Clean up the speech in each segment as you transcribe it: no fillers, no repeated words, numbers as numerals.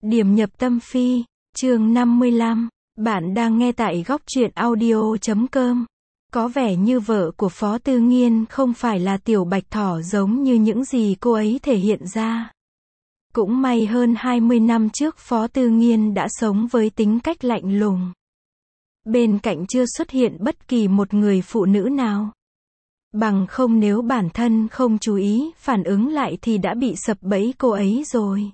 Điểm nhập tâm phi, chương 55, bạn đang nghe tại góc truyện audio.com. Có vẻ như vợ của Phó Tư Nghiên không phải là tiểu bạch thỏ giống như những gì cô ấy thể hiện ra. Cũng may hơn 20 năm trước Phó Tư Nghiên đã sống với tính cách lạnh lùng. Bên cạnh chưa xuất hiện bất kỳ một người phụ nữ nào. Bằng không nếu bản thân không chú ý, phản ứng lại thì đã bị sập bẫy cô ấy rồi.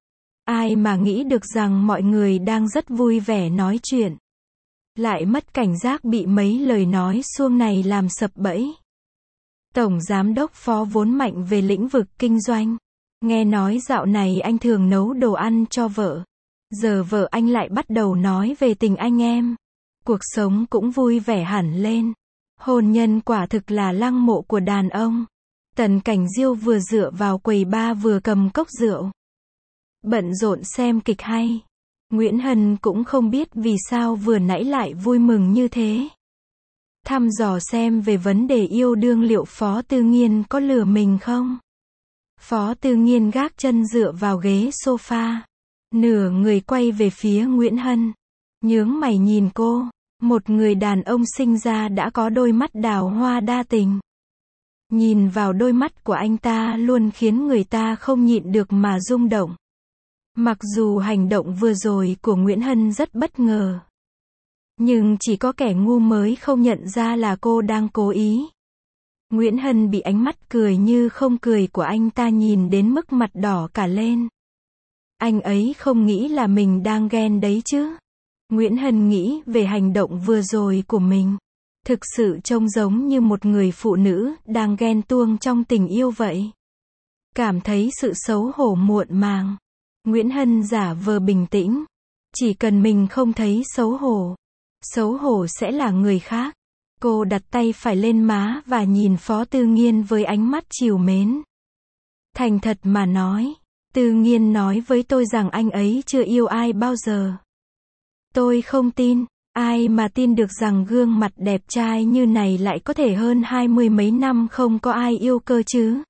Ai mà nghĩ được rằng mọi người đang rất vui vẻ nói chuyện. Lại mất cảnh giác bị mấy lời nói suông này làm sập bẫy. Tổng Giám đốc Phó vốn mạnh về lĩnh vực kinh doanh. Nghe nói dạo này anh thường nấu đồ ăn cho vợ. Giờ vợ anh lại bắt đầu nói về tình anh em. Cuộc sống cũng vui vẻ hẳn lên. Hôn nhân quả thực là lăng mộ của đàn ông. Tần Cảnh Diêu vừa dựa vào quầy bar vừa cầm cốc rượu. Bận rộn xem kịch hay. Nguyễn Hân cũng không biết vì sao vừa nãy lại vui mừng như thế. Thăm dò xem về vấn đề yêu đương liệu Phó Tư Nghiên có lừa mình không? Phó Tư Nghiên gác chân dựa vào ghế sofa. Nửa người quay về phía Nguyễn Hân. Nhướng mày nhìn cô. Một người đàn ông sinh ra đã có đôi mắt đào hoa đa tình. Nhìn vào đôi mắt của anh ta luôn khiến người ta không nhịn được mà rung động. Mặc dù hành động vừa rồi của Nguyễn Hân rất bất ngờ. Nhưng chỉ có kẻ ngu mới không nhận ra là cô đang cố ý. Nguyễn Hân bị ánh mắt cười như không cười của anh ta nhìn đến mức mặt đỏ cả lên. Anh ấy không nghĩ là mình đang ghen đấy chứ. Nguyễn Hân nghĩ về hành động vừa rồi của mình. Thực sự trông giống như một người phụ nữ đang ghen tuông trong tình yêu vậy. Cảm thấy sự xấu hổ muộn màng. Nguyễn Hân giả vờ bình tĩnh. Chỉ cần mình không thấy xấu hổ sẽ là người khác. Cô đặt tay phải lên má và nhìn Phó Tư Nghiên với ánh mắt trìu mến. Thành thật mà nói, Tư Nghiên nói với tôi rằng anh ấy chưa yêu ai bao giờ. Tôi không tin, ai mà tin được rằng gương mặt đẹp trai như này lại có thể hơn 20 mấy năm không có ai yêu cơ chứ.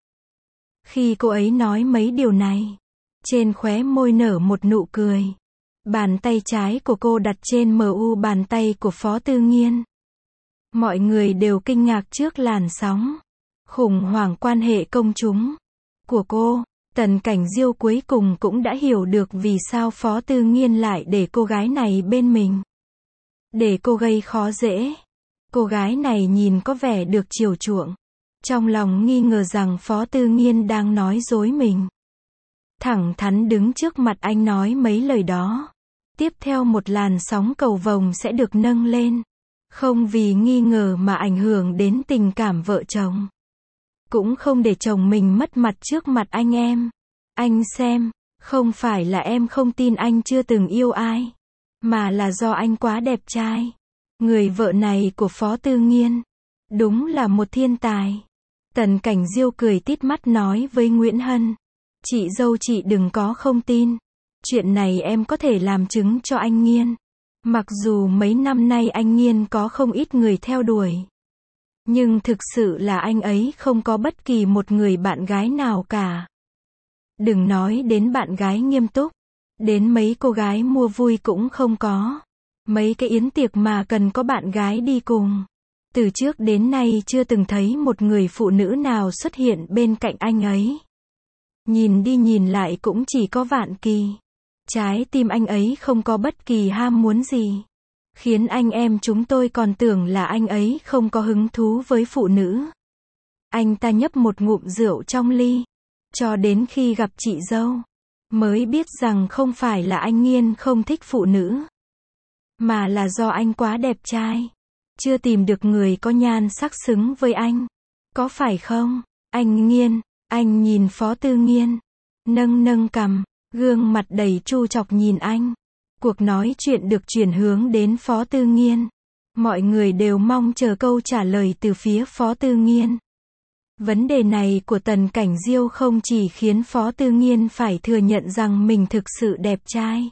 Khi cô ấy nói mấy điều này, trên khóe môi nở một nụ cười. Bàn tay trái của cô đặt trên mu bàn tay của Phó Tư Nghiên. Mọi người đều kinh ngạc trước làn sóng khủng hoảng quan hệ công chúng của cô. Tần Cảnh Diêu cuối cùng cũng đã hiểu được vì sao Phó Tư Nghiên lại để cô gái này bên mình. Để cô gây khó dễ. Cô gái này nhìn có vẻ được chiều chuộng. Trong lòng nghi ngờ rằng Phó Tư Nghiên đang nói dối mình. Thẳng thắn đứng trước mặt anh nói mấy lời đó. Tiếp theo một làn sóng cầu vồng sẽ được nâng lên. Không vì nghi ngờ mà ảnh hưởng đến tình cảm vợ chồng. Cũng không để chồng mình mất mặt trước mặt anh em. Anh xem, không phải là em không tin anh chưa từng yêu ai. Mà là do anh quá đẹp trai. Người vợ này của Phó Tư Nghiên. Đúng là một thiên tài. Tần Cảnh Diêu cười tít mắt nói với Nguyễn Hân. Chị dâu chị đừng có không tin. Chuyện này em có thể làm chứng cho anh Nghiên. Mặc dù mấy năm nay anh Nghiên có không ít người theo đuổi. Nhưng thực sự là anh ấy không có bất kỳ một người bạn gái nào cả. Đừng nói đến bạn gái nghiêm túc. Đến mấy cô gái mua vui cũng không có. Mấy cái yến tiệc mà cần có bạn gái đi cùng. Từ trước đến nay chưa từng thấy một người phụ nữ nào xuất hiện bên cạnh anh ấy. Nhìn đi nhìn lại cũng chỉ có Vạn Kỳ. Trái tim anh ấy không có bất kỳ ham muốn gì. Khiến anh em chúng tôi còn tưởng là anh ấy không có hứng thú với phụ nữ. Anh ta nhấp một ngụm rượu trong ly. Cho đến khi gặp chị dâu. Mới biết rằng không phải là anh Nghiên không thích phụ nữ. Mà là do anh quá đẹp trai. Chưa tìm được người có nhan sắc xứng với anh. Có phải không? Anh Nghiên. Anh nhìn Phó Tư Nghiên. Nâng cằm. Gương mặt đầy trêu chọc nhìn anh. Cuộc nói chuyện được chuyển hướng đến Phó Tư Nghiên. Mọi người đều mong chờ câu trả lời từ phía Phó Tư Nghiên. Vấn đề này của Tần Cảnh Diêu không chỉ khiến Phó Tư Nghiên phải thừa nhận rằng mình thực sự đẹp trai.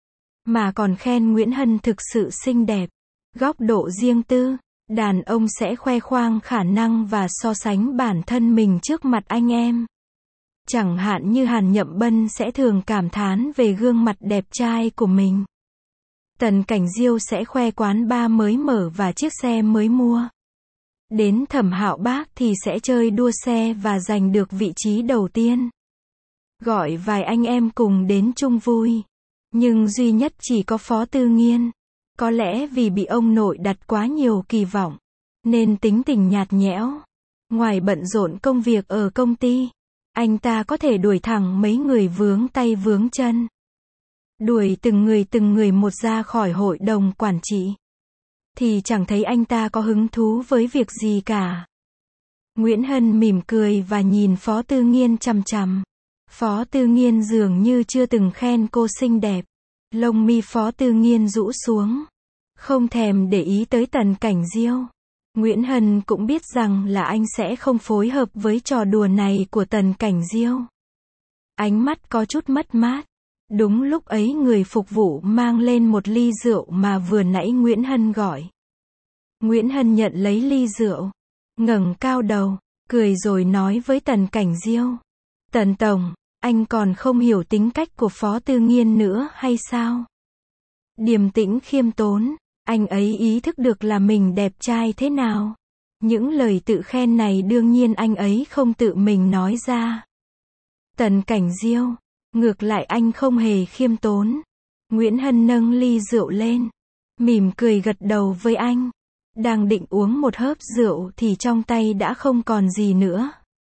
Mà còn khen Nguyễn Hân thực sự xinh đẹp. Góc độ riêng tư. Đàn ông sẽ khoe khoang khả năng và so sánh bản thân mình trước mặt anh em. Chẳng hạn như Hàn Nhậm Bân sẽ thường cảm thán về gương mặt đẹp trai của mình. Tần Cảnh Diêu sẽ khoe quán bar mới mở và chiếc xe mới mua. Đến Thẩm Hạo Bác thì sẽ chơi đua xe và giành được vị trí đầu tiên. Gọi vài anh em cùng đến chung vui. Nhưng duy nhất chỉ có Phó Tư Nghiên. Có lẽ vì bị ông nội đặt quá nhiều kỳ vọng, nên tính tình nhạt nhẽo. Ngoài bận rộn công việc ở công ty, anh ta có thể đuổi thẳng mấy người vướng tay vướng chân. Đuổi từng người một ra khỏi hội đồng quản trị. Thì chẳng thấy anh ta có hứng thú với việc gì cả. Nguyễn Hân mỉm cười và nhìn Phó Tư Nghiên chằm chằm. Phó Tư Nghiên dường như chưa từng khen cô xinh đẹp. Lông mi Phó Tư Nghiên rũ xuống. Không thèm để ý tới Tần Cảnh Diêu. Nguyễn Hân cũng biết rằng là anh sẽ không phối hợp với trò đùa này của Tần Cảnh Diêu. Ánh mắt có chút mất mát. Đúng lúc ấy người phục vụ mang lên một ly rượu mà vừa nãy Nguyễn Hân gọi. Nguyễn Hân nhận lấy ly rượu, ngẩng cao đầu, cười rồi nói với Tần Cảnh Diêu. Tần Tổng, anh còn không hiểu tính cách của Phó Tư Nghiên nữa hay sao? Điềm tĩnh khiêm tốn, anh ấy ý thức được là mình đẹp trai thế nào. Những lời tự khen này đương nhiên anh ấy không tự mình nói ra. Tần Cảnh Diêu, ngược lại anh không hề khiêm tốn. Nguyễn Hân nâng ly rượu lên, mỉm cười gật đầu với anh. Đang định uống một hớp rượu thì trong tay đã không còn gì nữa.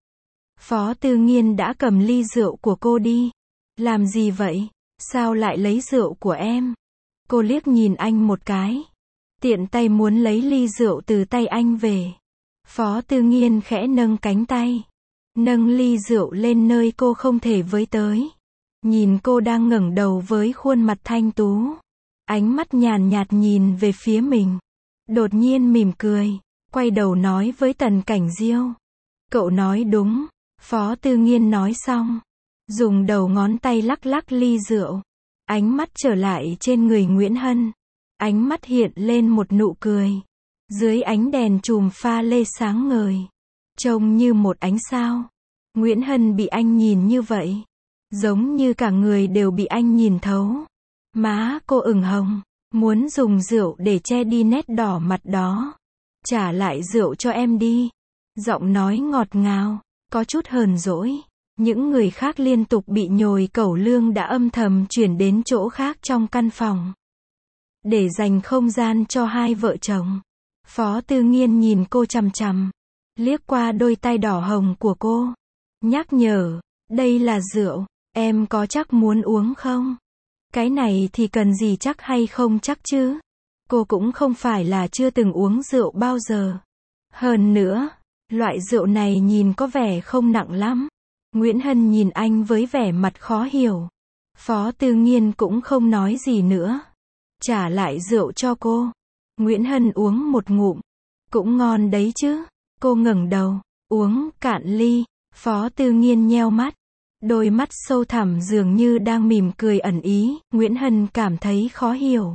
Phó Tư Nghiên đã cầm ly rượu của cô đi. Làm gì vậy? Sao lại lấy rượu của em? Cô liếc nhìn anh một cái. Tiện tay muốn lấy ly rượu từ tay anh về. Phó Tư Nghiên khẽ nâng cánh tay. Nâng ly rượu lên nơi cô không thể với tới. Nhìn cô đang ngẩng đầu với khuôn mặt thanh tú. Ánh mắt nhàn nhạt nhìn về phía mình. Đột nhiên mỉm cười. Quay đầu nói với Tần Cảnh Diêu. Cậu nói đúng. Phó Tư Nghiên nói xong. Dùng đầu ngón tay lắc lắc ly rượu. Ánh mắt trở lại trên người Nguyễn Hân. Ánh mắt hiện lên một nụ cười. Dưới ánh đèn chùm pha lê sáng ngời. Trông như một ánh sao. Nguyễn Hân bị anh nhìn như vậy. Giống như cả người đều bị anh nhìn thấu. Má cô ửng hồng. Muốn dùng rượu để che đi nét đỏ mặt đó. Trả lại rượu cho em đi. Giọng nói ngọt ngào. Có chút hờn dỗi. Những người khác liên tục bị nhồi cẩu lương đã âm thầm chuyển đến chỗ khác trong căn phòng. Để dành không gian cho hai vợ chồng. Phó Tư Nghiên nhìn cô chằm chằm. Liếc qua đôi tay đỏ hồng của cô. Nhắc nhở, đây là rượu, em có chắc muốn uống không? Cái này thì cần gì chắc hay không chắc chứ? Cô cũng không phải là chưa từng uống rượu bao giờ. Hơn nữa, loại rượu này nhìn có vẻ không nặng lắm. Nguyễn Hân nhìn anh với vẻ mặt khó hiểu. Phó Tư Nghiên cũng không nói gì nữa. Trả lại rượu cho cô. Nguyễn Hân uống một ngụm. Cũng ngon đấy chứ. Cô ngẩng đầu, uống cạn ly. Phó Tư Nghiên nheo mắt. Đôi mắt sâu thẳm dường như đang mỉm cười ẩn ý. Nguyễn Hân cảm thấy khó hiểu.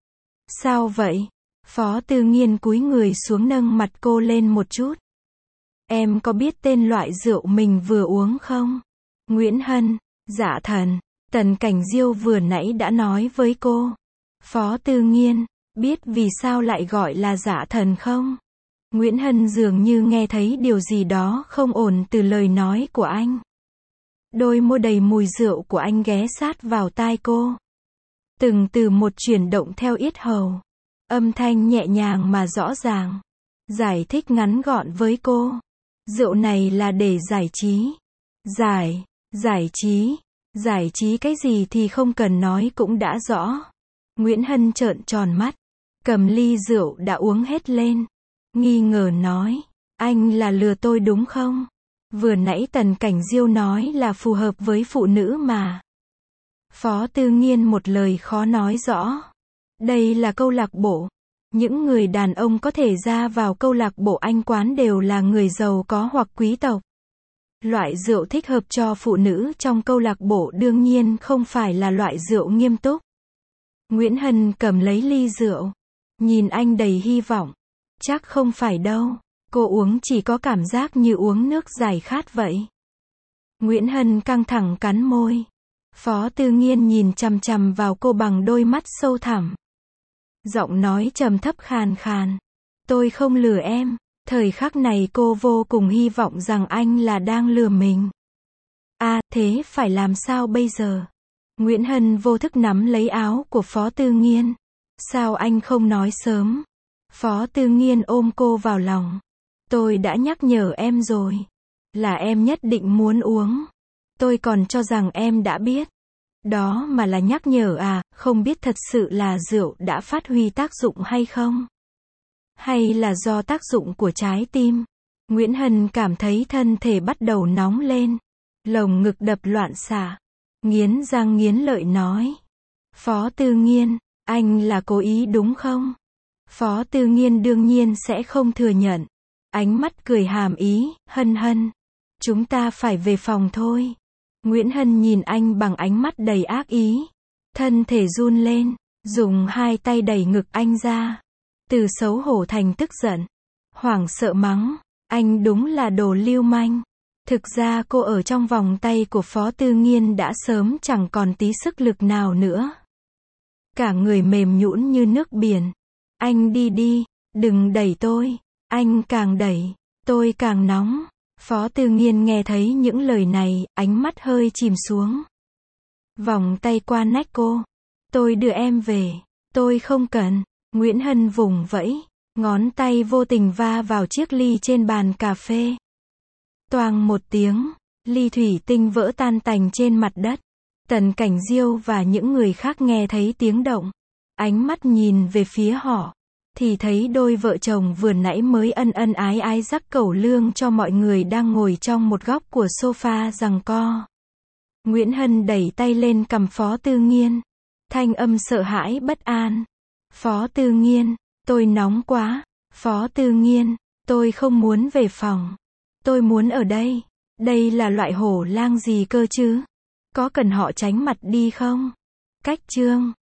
Sao vậy? Phó Tư Nghiên cúi người xuống nâng mặt cô lên một chút. Em có biết tên loại rượu mình vừa uống không? Nguyễn Hân, Dạ Thần, Tần Cảnh Diêu vừa nãy đã nói với cô. Phó Tư Nghiên, biết vì sao lại gọi là Dạ Thần không? Nguyễn Hân dường như nghe thấy điều gì đó không ổn từ lời nói của anh. Đôi môi đầy mùi rượu của anh ghé sát vào tai cô. Từng từ một chuyển động theo yết hầu. Âm thanh nhẹ nhàng mà rõ ràng. Giải thích ngắn gọn với cô. Rượu này là để giải trí. Giải trí cái gì thì không cần nói cũng đã rõ. Nguyễn Hân trợn tròn mắt. Cầm ly rượu đã uống hết lên. Nghi ngờ nói. Anh là lừa tôi đúng không? Vừa nãy Tần Cảnh Diêu nói là phù hợp với phụ nữ mà. Phó Tư Nghiên một lời khó nói rõ. Đây là câu lạc bộ. Những người đàn ông có thể ra vào câu lạc bộ Anh quán đều là người giàu có hoặc quý tộc. Loại rượu thích hợp cho phụ nữ trong câu lạc bộ đương nhiên không phải là loại rượu nghiêm túc. Nguyễn Hân cầm lấy ly rượu. Nhìn anh đầy hy vọng. Chắc không phải đâu. Cô uống chỉ có cảm giác như uống nước giải khát vậy. Nguyễn Hân căng thẳng cắn môi. Phó Tư Nghiên nhìn chằm chằm vào cô bằng đôi mắt sâu thẳm. Giọng nói trầm thấp khàn khàn. Tôi không lừa em. Thời khắc này cô vô cùng hy vọng rằng anh là đang lừa mình. Thế phải làm sao bây giờ? Nguyễn Hân vô thức nắm lấy áo của Phó Tư Nghiên. Sao anh không nói sớm? Phó Tư Nghiên ôm cô vào lòng. Tôi đã nhắc nhở em rồi. Là em nhất định muốn uống. Tôi còn cho rằng em đã biết. Đó mà là nhắc nhở à, không biết thật sự là rượu đã phát huy tác dụng hay không? Hay là do tác dụng của trái tim? Nguyễn Hân cảm thấy thân thể bắt đầu nóng lên. Lồng ngực đập loạn xạ. Nghiến răng nghiến lợi nói. Phó Tư Nghiên, anh là cố ý đúng không? Phó Tư Nghiên đương nhiên sẽ không thừa nhận. Ánh mắt cười hàm ý, Hân Hân. Chúng ta phải về phòng thôi. Nguyễn Hân nhìn anh bằng ánh mắt đầy ác ý. Thân thể run lên, dùng hai tay đẩy ngực anh ra. Từ xấu hổ thành tức giận. Hoảng sợ mắng. Anh đúng là đồ lưu manh. Thực ra cô ở trong vòng tay của Phó Tư Nghiên đã sớm chẳng còn tí sức lực nào nữa. Cả người mềm nhũn như nước biển. Anh đi đi, đừng đẩy tôi. Anh càng đẩy, tôi càng nóng. Phó Tư Nghiên nghe thấy những lời này, ánh mắt hơi chìm xuống. Vòng tay qua nách cô. Tôi đưa em về. Tôi không cần. Nguyễn Hân vùng vẫy. Ngón tay vô tình va vào chiếc ly trên bàn cà phê. Toang một tiếng, ly thủy tinh vỡ tan tành trên mặt đất. Tần Cảnh Diêu và những người khác nghe thấy tiếng động. Ánh mắt nhìn về phía họ. Thì thấy đôi vợ chồng vừa nãy mới ân ân ái ái rắc cẩu lương cho mọi người đang ngồi trong một góc của sofa giằng co. Nguyễn Hân đẩy tay lên cằm Phó Tư Nghiên. Thanh âm sợ hãi bất an. Phó Tư Nghiên, tôi nóng quá. Phó Tư Nghiên, tôi không muốn về phòng. Tôi muốn ở đây. Đây là loại hổ lang gì cơ chứ? Có cần họ tránh mặt đi không? Cách chương